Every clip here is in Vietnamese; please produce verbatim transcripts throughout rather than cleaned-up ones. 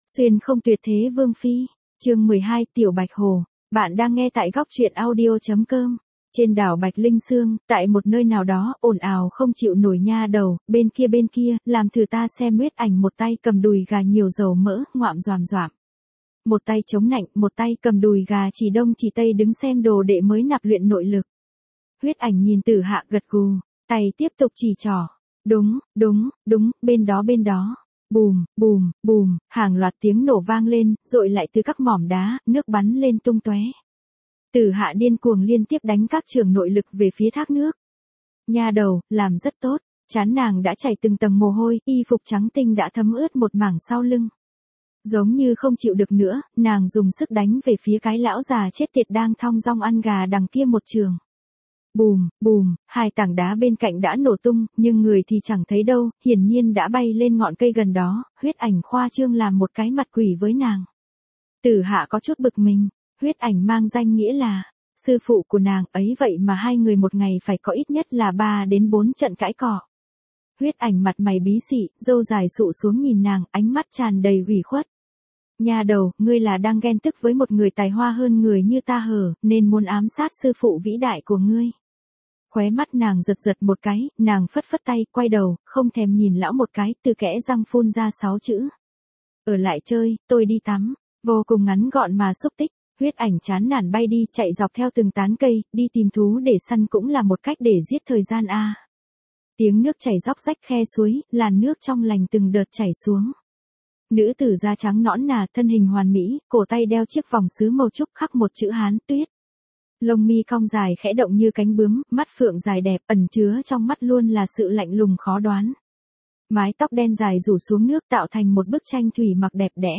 Xuyên không tuyệt thế vương phi, chương mười hai Tiểu Bạch Hồ, bạn đang nghe tại góc truyện audio.com. Trên đảo Bạch Linh Sương, tại một nơi nào đó, ồn ào không chịu nổi nha đầu, bên kia bên kia, làm thử ta xem huyết ảnh một tay cầm đùi gà nhiều dầu mỡ, ngoạm doàm doạm. Một tay chống nạnh, một tay cầm đùi gà chỉ đông chỉ tây đứng xem đồ đệ mới nạp luyện nội lực. Huyết ảnh nhìn Tử Hạ gật gù, tay tiếp tục chỉ trỏ. Đúng, đúng, đúng, bên đó bên đó. Bùm, bùm, bùm, hàng loạt tiếng nổ vang lên, dội lại từ các mỏm đá, nước bắn lên tung tóe. Tử Hạ điên cuồng liên tiếp đánh các trường nội lực về phía thác nước. Nha đầu, làm rất tốt, trán nàng đã chảy từng tầng mồ hôi, y phục trắng tinh đã thấm ướt một mảng sau lưng. Giống như không chịu được nữa, nàng dùng sức đánh về phía cái lão già chết tiệt đang thong dong ăn gà đằng kia một trường. Bùm, bùm, hai tảng đá bên cạnh đã nổ tung, nhưng người thì chẳng thấy đâu, hiển nhiên đã bay lên ngọn cây gần đó, huyết ảnh khoa trương làm một cái mặt quỷ với nàng. Tử Hạ có chút bực mình, huyết ảnh mang danh nghĩa là sư phụ của nàng ấy, vậy mà hai người một ngày phải có ít nhất là ba đến bốn trận cãi cọ. Huyết ảnh mặt mày bí xị, râu dài sụ xuống nhìn nàng, ánh mắt tràn đầy ủy khuất. Nha đầu, ngươi là đang ghen tức với một người tài hoa hơn người như ta hở, nên muốn ám sát sư phụ vĩ đại của ngươi. Khóe mắt nàng giật giật một cái, nàng phất phất tay, quay đầu, không thèm nhìn lão một cái, từ kẽ răng phun ra sáu chữ. Ở lại chơi, tôi đi tắm. Vô cùng ngắn gọn mà xúc tích, huyết ảnh chán nản bay đi, chạy dọc theo từng tán cây, đi tìm thú để săn cũng là một cách để giết thời gian a. À. Tiếng nước chảy róc rách khe suối, làn nước trong lành từng đợt chảy xuống. Nữ tử da trắng nõn nà, thân hình hoàn mỹ, cổ tay đeo chiếc vòng sứ màu trúc khắc một chữ Hán Tuyết. Lông mi cong dài khẽ động như cánh bướm, mắt phượng dài đẹp, ẩn chứa trong mắt luôn là sự lạnh lùng khó đoán. Mái tóc đen dài rủ xuống nước tạo thành một bức tranh thủy mặc đẹp đẽ.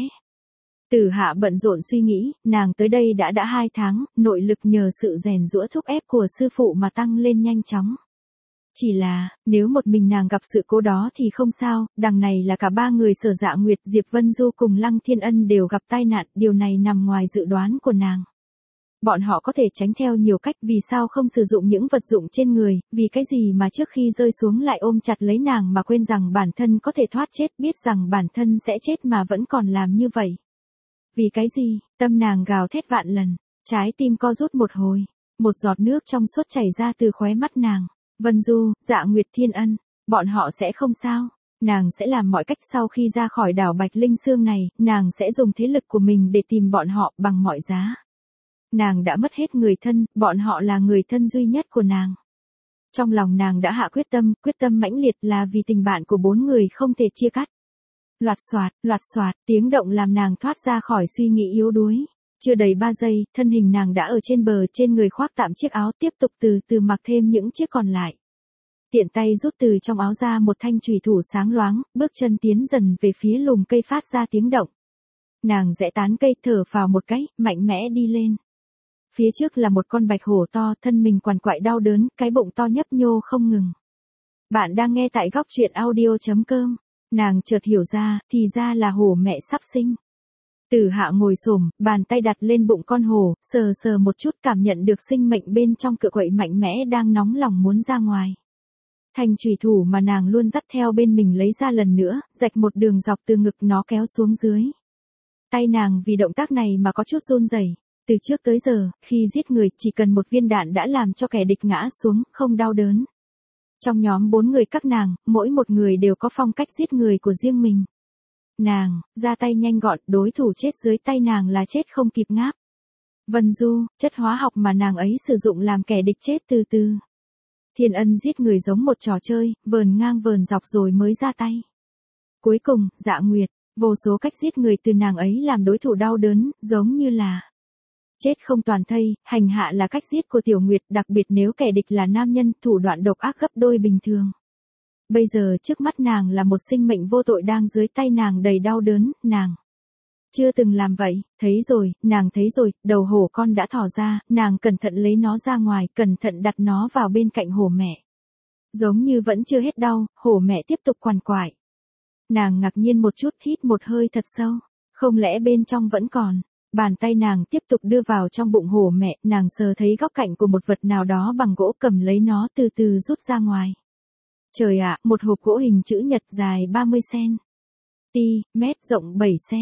Tử Hạ bận rộn suy nghĩ, nàng tới đây đã đã hai tháng, nội lực nhờ sự rèn giũa thúc ép của sư phụ mà tăng lên nhanh chóng. Chỉ là, nếu một mình nàng gặp sự cố đó thì không sao, đằng này là cả ba người Sở Dạ Nguyệt, Diệp Vân Du cùng Lăng Thiên Ân đều gặp tai nạn, điều này nằm ngoài dự đoán của nàng. Bọn họ có thể tránh theo nhiều cách, vì sao không sử dụng những vật dụng trên người, vì cái gì mà trước khi rơi xuống lại ôm chặt lấy nàng mà quên rằng bản thân có thể thoát chết, biết rằng bản thân sẽ chết mà vẫn còn làm như vậy. Vì cái gì, tâm nàng gào thét vạn lần, trái tim co rút một hồi, một giọt nước trong suốt chảy ra từ khóe mắt nàng. Vân Du, Dạ Nguyệt, Thiên Ân, bọn họ sẽ không sao, nàng sẽ làm mọi cách sau khi ra khỏi đảo Bạch Linh Sương này, nàng sẽ dùng thế lực của mình để tìm bọn họ bằng mọi giá. Nàng đã mất hết người thân, bọn họ là người thân duy nhất của nàng. Trong lòng nàng đã hạ quyết tâm, quyết tâm mãnh liệt là vì tình bạn của bốn người không thể chia cắt. Loạt xoạt, loạt xoạt, tiếng động làm nàng thoát ra khỏi suy nghĩ yếu đuối. Chưa đầy ba giây, thân hình nàng đã ở trên bờ, trên người khoác tạm chiếc áo, tiếp tục từ từ mặc thêm những chiếc còn lại. Tiện tay rút từ trong áo ra một thanh chùy thủ sáng loáng, bước chân tiến dần về phía lùm cây phát ra tiếng động. Nàng rẽ tán cây, thở phào một cái, mạnh mẽ đi lên. Phía trước là một con bạch hổ to, thân mình quằn quại đau đớn, cái bụng to nhấp nhô không ngừng. Bạn đang nghe tại góc truyện audio.com. Nàng chợt hiểu ra, thì ra là hổ mẹ sắp sinh. Tử Hạ ngồi xổm, bàn tay đặt lên bụng con hổ, sờ sờ một chút, cảm nhận được sinh mệnh bên trong cựa quậy mạnh mẽ đang nóng lòng muốn ra ngoài. Thanh chùy thủ mà nàng luôn dắt theo bên mình lấy ra lần nữa, rạch một đường dọc từ ngực nó kéo xuống dưới. Tay nàng vì động tác này mà có chút run rẩy. Từ trước tới giờ, khi giết người chỉ cần một viên đạn đã làm cho kẻ địch ngã xuống, không đau đớn. Trong nhóm bốn người các nàng, mỗi một người đều có phong cách giết người của riêng mình. Nàng, ra tay nhanh gọn, đối thủ chết dưới tay nàng là chết không kịp ngáp. Vân Du, chất hóa học mà nàng ấy sử dụng làm kẻ địch chết từ từ. Thiên Ân giết người giống một trò chơi, vờn ngang vờn dọc rồi mới ra tay. Cuối cùng, Dạ Nguyệt, vô số cách giết người từ nàng ấy làm đối thủ đau đớn, giống như là chết không toàn thây, hành hạ là cách giết của Tiểu Nguyệt, đặc biệt nếu kẻ địch là nam nhân, thủ đoạn độc ác gấp đôi bình thường. Bây giờ trước mắt nàng là một sinh mệnh vô tội đang dưới tay nàng đầy đau đớn, nàng chưa từng làm vậy, thấy rồi, nàng thấy rồi, đầu hổ con đã thỏ ra, nàng cẩn thận lấy nó ra ngoài, cẩn thận đặt nó vào bên cạnh hổ mẹ. Giống như vẫn chưa hết đau, hổ mẹ tiếp tục quằn quại. Nàng ngạc nhiên một chút, hít một hơi thật sâu, không lẽ bên trong vẫn còn. Bàn tay nàng tiếp tục đưa vào trong bụng hổ mẹ, nàng sờ thấy góc cạnh của một vật nào đó bằng gỗ, cầm lấy nó từ từ rút ra ngoài. Trời ạ, một hộp gỗ hình chữ nhật dài ba mươi xăng ti mét, rộng bảy xăng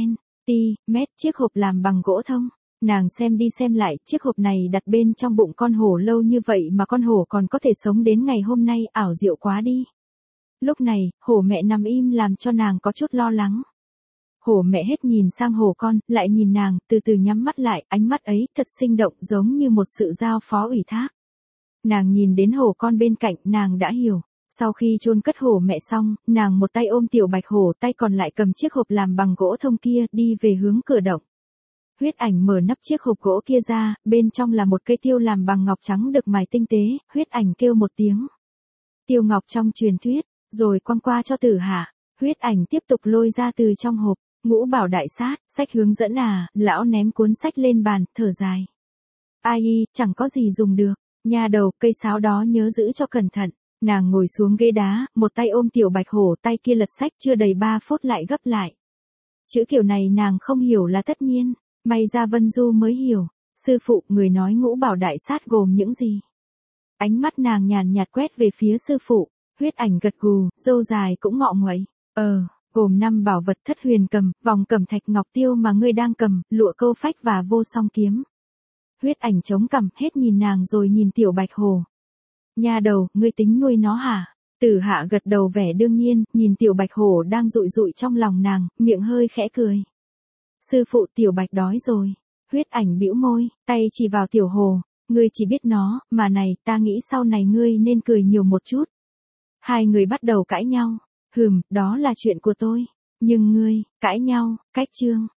ti, mét chiếc hộp làm bằng gỗ thông. Nàng xem đi xem lại, chiếc hộp này đặt bên trong bụng con hổ lâu như vậy mà con hổ còn có thể sống đến ngày hôm nay, ảo diệu quá đi. Lúc này, hổ mẹ nằm im làm cho nàng có chút lo lắng. Hổ mẹ hết nhìn sang hổ con, lại nhìn nàng, từ từ nhắm mắt lại, ánh mắt ấy thật sinh động giống như một sự giao phó ủy thác. Nàng nhìn đến hổ con bên cạnh, nàng đã hiểu. Sau khi chôn cất hổ mẹ xong, nàng một tay ôm tiểu bạch hổ, tay còn lại cầm chiếc hộp làm bằng gỗ thông kia, đi về hướng cửa động. Huyết Ảnh mở nắp chiếc hộp gỗ kia ra, bên trong là một cây tiêu làm bằng ngọc trắng được mài tinh tế, Huyết Ảnh kêu một tiếng. Tiêu ngọc trong truyền thuyết, rồi quăng qua cho Tử Hạ. Huyết Ảnh tiếp tục lôi ra từ trong hộp, Ngũ Bảo đại sát, sách hướng dẫn à, lão ném cuốn sách lên bàn, thở dài. Ai y, chẳng có gì dùng được, nha đầu, cây sáo đó nhớ giữ cho cẩn thận. Nàng ngồi xuống ghế đá, một tay ôm tiểu bạch hổ, tay kia lật sách chưa đầy ba phút lại gấp lại. Chữ kiểu này nàng không hiểu là tất nhiên, may ra Vân Du mới hiểu. Sư phụ, người nói Ngũ Bảo đại sát gồm những gì? Ánh mắt nàng nhàn nhạt quét về phía sư phụ. Huyết Ảnh gật gù, râu dài cũng ngọ nguậy. Ờ, gồm năm bảo vật: thất huyền cầm, vòng cẩm thạch ngọc tiêu mà ngươi đang cầm, lụa câu phách và vô song kiếm. Huyết Ảnh chống cằm, hết nhìn nàng rồi nhìn tiểu bạch hổ. Nha đầu, ngươi tính nuôi nó hả? Tử Hạ gật đầu vẻ đương nhiên, nhìn tiểu bạch hổ đang rụi rụi trong lòng nàng, miệng hơi khẽ cười. Sư phụ, tiểu bạch đói rồi. Huyết Ảnh bĩu môi, tay chỉ vào tiểu hồ. Ngươi chỉ biết nó, mà này, ta nghĩ sau này ngươi nên cười nhiều một chút. Hai người bắt đầu cãi nhau. Hừm, đó là chuyện của tôi. Nhưng ngươi, cãi nhau, cách chương.